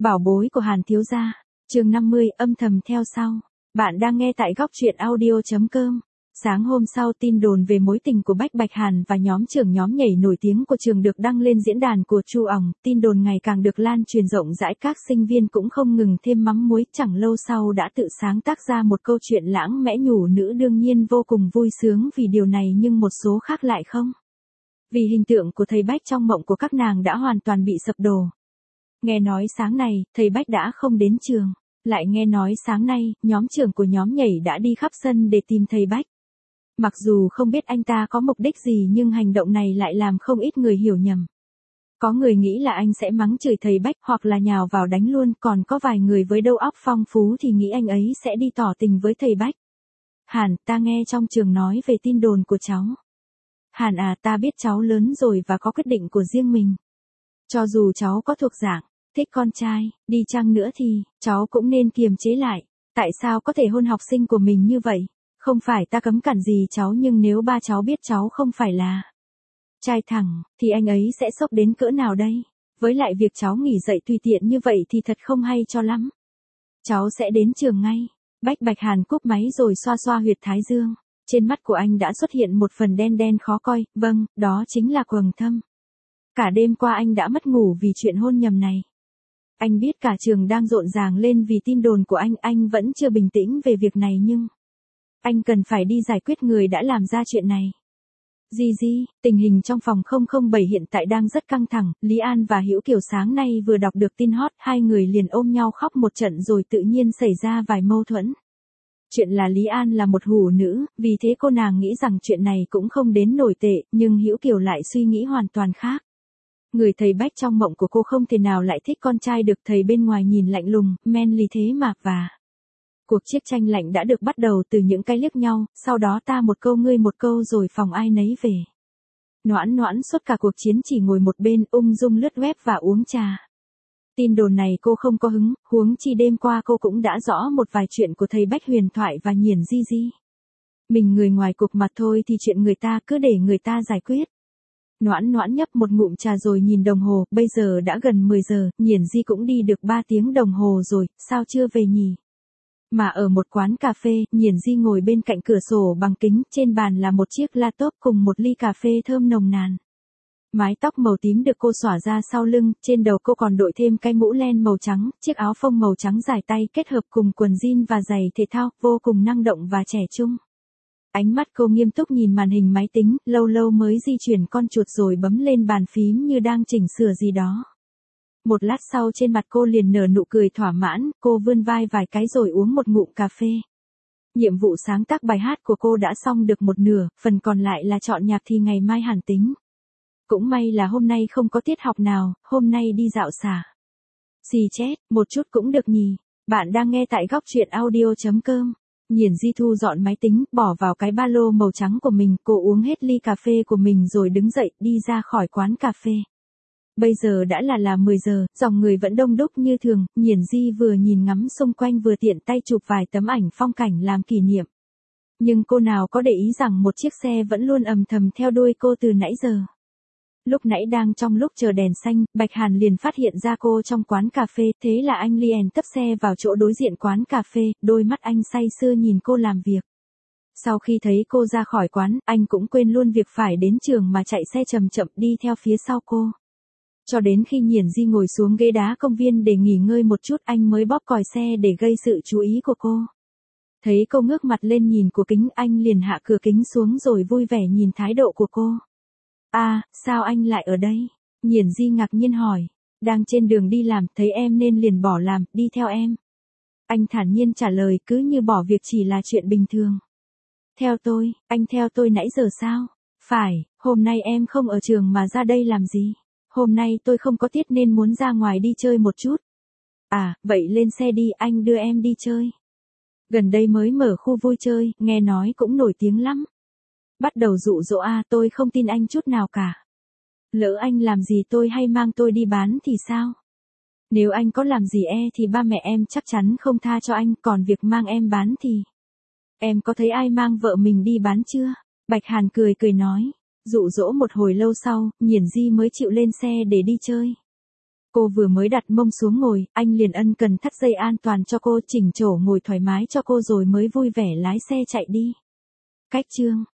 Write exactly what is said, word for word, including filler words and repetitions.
Bảo bối của Hàn thiếu gia, chương năm mươi, âm thầm theo sau. Bạn đang nghe tại góc truyện audio chấm com. Sáng hôm sau, tin đồn về mối tình của Bách Bạch Hàn và nhóm trưởng nhóm nhảy nổi tiếng của trường được đăng lên diễn đàn của Chu ỏng, tin đồn ngày càng được lan truyền rộng rãi, các sinh viên cũng không ngừng thêm mắm muối, chẳng lâu sau đã tự sáng tác ra một câu chuyện lãng mẽ nhủ nữ, đương nhiên vô cùng vui sướng vì điều này, nhưng một số khác lại không. Vì hình tượng của thầy Bách trong mộng của các nàng đã hoàn toàn bị sập đổ. Nghe nói sáng nay, thầy Bách đã không đến trường. Lại nghe nói sáng nay, nhóm trưởng của nhóm nhảy đã đi khắp sân để tìm thầy Bách. Mặc dù không biết anh ta có mục đích gì, nhưng hành động này lại làm không ít người hiểu nhầm. Có người nghĩ là anh sẽ mắng chửi thầy Bách hoặc là nhào vào đánh luôn, còn có vài người với đầu óc phong phú thì nghĩ anh ấy sẽ đi tỏ tình với thầy Bách. Hàn, ta nghe trong trường nói về tin đồn của cháu. Hàn à, ta biết cháu lớn rồi và có quyết định của riêng mình. Cho dù cháu có thuộc dạng thích con trai, đi chăng nữa thì, cháu cũng nên kiềm chế lại. Tại sao có thể hôn học sinh của mình như vậy? Không phải ta cấm cản gì cháu, nhưng nếu ba cháu biết cháu không phải là trai thẳng, thì anh ấy sẽ sốc đến cỡ nào đây? Với lại việc cháu nghỉ dậy tùy tiện như vậy thì thật không hay cho lắm. Cháu sẽ đến trường ngay. Bách Bạch Hàn cúp máy rồi xoa xoa huyệt thái dương. Trên mắt của anh đã xuất hiện một phần đen đen khó coi, vâng, đó chính là quầng thâm. Cả đêm qua anh đã mất ngủ vì chuyện hôn nhầm này. Anh biết cả trường đang rộn ràng lên vì tin đồn của anh, anh vẫn chưa bình tĩnh về việc này, nhưng anh cần phải đi giải quyết người đã làm ra chuyện này. Di Di, tình hình trong phòng không không bảy hiện tại đang rất căng thẳng, Lý An và Hữu Kiều sáng nay vừa đọc được tin hot, hai người liền ôm nhau khóc một trận rồi tự nhiên xảy ra vài mâu thuẫn. Chuyện là Lý An là một hủ nữ, vì thế cô nàng nghĩ rằng chuyện này cũng không đến nổi tệ, nhưng Hữu Kiều lại suy nghĩ hoàn toàn khác. Người thầy Bách trong mộng của cô không thể nào lại thích con trai được, thầy bên ngoài nhìn lạnh lùng, manly thế mà, và cuộc chiến tranh lạnh đã được bắt đầu từ những cái liếc nhau, sau đó ta một câu ngươi một câu rồi phòng ai nấy về. Noãn Noãn suốt cả cuộc chiến chỉ ngồi một bên ung dung lướt web và uống trà. Tin đồn này cô không có hứng, huống chi đêm qua cô cũng đã rõ một vài chuyện của thầy Bách huyền thoại và Nhiển Di Di. Mình người ngoài cuộc mặt thôi thì chuyện người ta cứ để người ta giải quyết. Noãn Noãn nhấp một ngụm trà rồi nhìn đồng hồ, bây giờ đã gần mười giờ, Nhiển Di cũng đi được ba tiếng đồng hồ rồi, sao chưa về nhỉ? Mà ở một quán cà phê, Nhiển Di ngồi bên cạnh cửa sổ bằng kính, trên bàn là một chiếc laptop cùng một ly cà phê thơm nồng nàn. Mái tóc màu tím được cô xõa ra sau lưng, trên đầu cô còn đội thêm cái mũ len màu trắng, chiếc áo phông màu trắng dài tay kết hợp cùng quần jean và giày thể thao, vô cùng năng động và trẻ trung. Ánh mắt cô nghiêm túc nhìn màn hình máy tính, lâu lâu mới di chuyển con chuột rồi bấm lên bàn phím như đang chỉnh sửa gì đó. Một lát sau trên mặt cô liền nở nụ cười thỏa mãn, cô vươn vai vài cái rồi uống một ngụm cà phê. Nhiệm vụ sáng tác bài hát của cô đã xong được một nửa, phần còn lại là chọn nhạc thì ngày mai hẳn tính. Cũng may là hôm nay không có tiết học nào, hôm nay đi dạo xả. Xì chết, một chút cũng được nhỉ. Bạn đang nghe tại góc truyện audio chấm com. Nhiển Di thu dọn máy tính, bỏ vào cái ba lô màu trắng của mình, cô uống hết ly cà phê của mình rồi đứng dậy, đi ra khỏi quán cà phê. Bây giờ đã là là mười giờ, dòng người vẫn đông đúc như thường, Nhiển Di vừa nhìn ngắm xung quanh vừa tiện tay chụp vài tấm ảnh phong cảnh làm kỷ niệm. Nhưng cô nào có để ý rằng một chiếc xe vẫn luôn ầm thầm theo đuôi cô từ nãy giờ. Lúc nãy đang trong lúc chờ đèn xanh, Bạch Hàn liền phát hiện ra cô trong quán cà phê, thế là anh liền tấp xe vào chỗ đối diện quán cà phê, đôi mắt anh say sưa nhìn cô làm việc. Sau khi thấy cô ra khỏi quán, anh cũng quên luôn việc phải đến trường mà chạy xe chậm chậm đi theo phía sau cô. Cho đến khi Nhiển Di ngồi xuống ghế đá công viên để nghỉ ngơi một chút, anh mới bóp còi xe để gây sự chú ý của cô. Thấy cô ngước mặt lên nhìn của kính, anh liền hạ cửa kính xuống rồi vui vẻ nhìn thái độ của cô. À, sao anh lại ở đây? Nhiển Di ngạc nhiên hỏi. Đang trên đường đi làm, thấy em nên liền bỏ làm, đi theo em. Anh thản nhiên trả lời, cứ như bỏ việc chỉ là chuyện bình thường. Theo tôi, anh theo tôi nãy giờ sao? Phải, hôm nay em không ở trường mà ra đây làm gì? Hôm nay tôi không có tiết nên muốn ra ngoài đi chơi một chút. À, vậy lên xe đi, anh đưa em đi chơi. Gần đây mới mở khu vui chơi, nghe nói cũng nổi tiếng lắm. Bắt đầu dụ dỗ à, tôi không tin anh chút nào cả. Lỡ anh làm gì tôi hay mang tôi đi bán thì sao? Nếu anh có làm gì e thì ba mẹ em chắc chắn không tha cho anh, còn việc mang em bán thì... Em có thấy ai mang vợ mình đi bán chưa? Bạch Hàn cười cười nói. Dụ dỗ một hồi lâu sau, Nhiển Di mới chịu lên xe để đi chơi. Cô vừa mới đặt mông xuống ngồi, anh liền ân cần thắt dây an toàn cho cô, chỉnh chỗ ngồi thoải mái cho cô rồi mới vui vẻ lái xe chạy đi. Cách chương